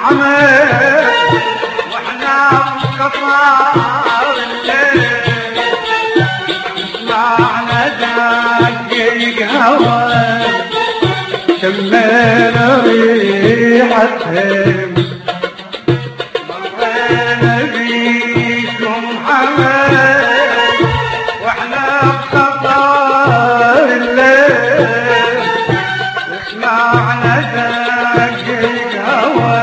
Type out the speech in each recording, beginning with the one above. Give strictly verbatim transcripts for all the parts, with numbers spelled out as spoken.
حمد واحنا بقطار الليل معنا دقيق هوا شمينا ريحتهم مرينا بيكم حمد واحنا بقطار الليل اسمعنا دقيق هوا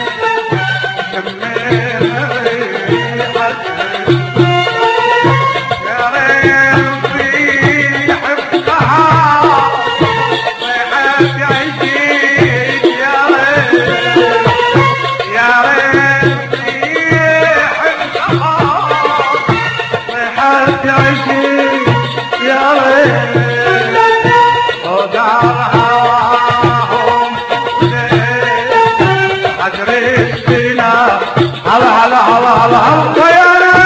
شمينا ريحتهم يا ريت ريح بقها صيحت عيشيك يا ريت يا ريت ريح بقها صيحت عيشيك يا ريت ودارهم حجرتنا هلا هلا هلا هلا هلا يا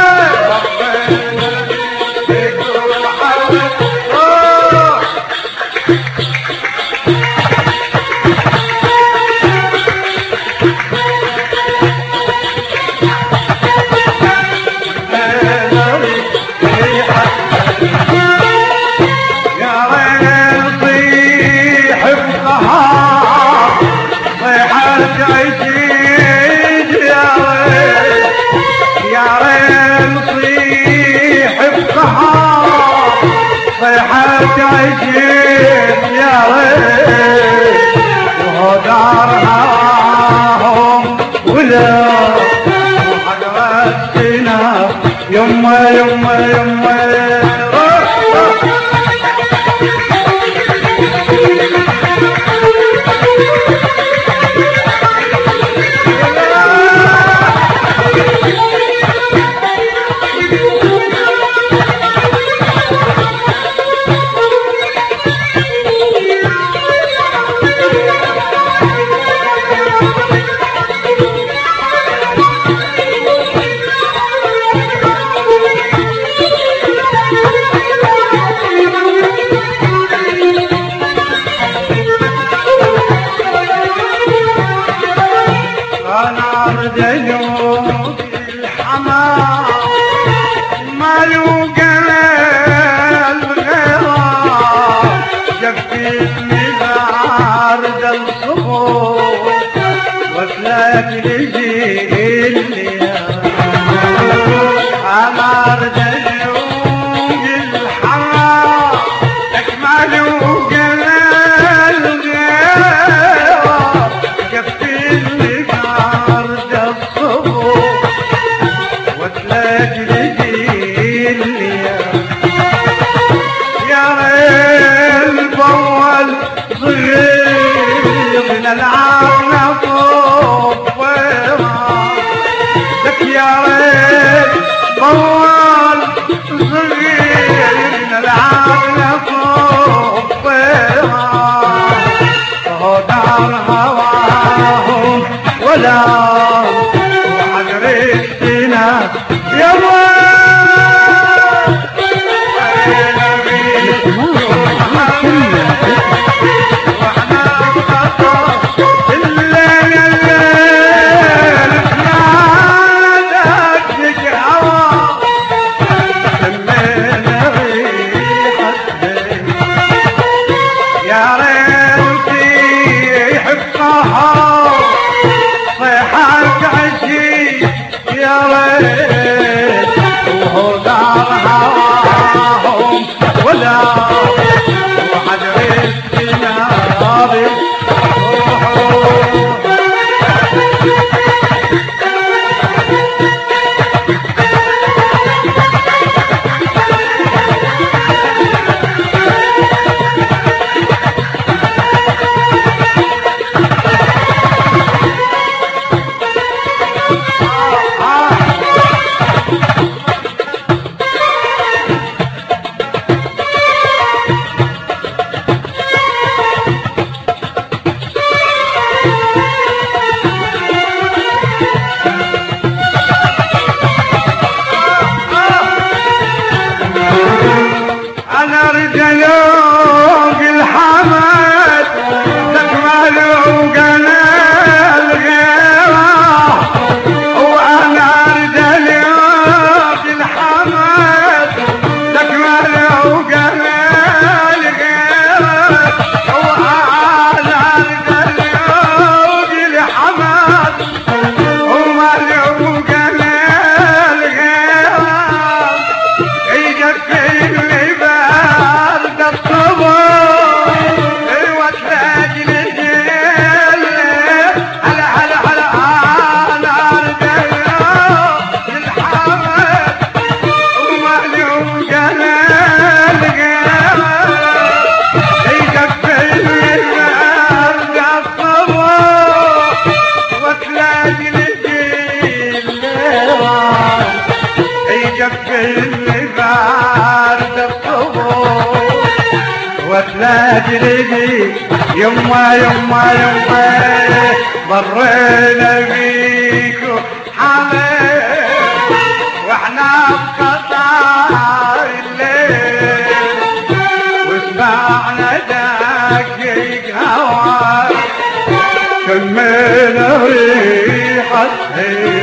صيحت عجيب يا ريت وهدارهم ولا وحقرتنا يما يما يما دلوق الحمام مالو قلال غيره جفيتني بارد الصبور وثلاث لجيل حمار دلوق الحمام لك مالو قلال غيره جفيتني يا ريل بول صغير من العالم فوق لك يا ريل بول صغير من العالم فوق دار هواهم ولا وحجرتنا يا يا ريت وهدار هواهم ولا وحجرتنا راضي الحمد لك مالو قنا الغيرة تريدي يما يما يما مرينا بيكو حمد واحنا بقطار الليل وسمعنا دقيق هوا شمينا ريحة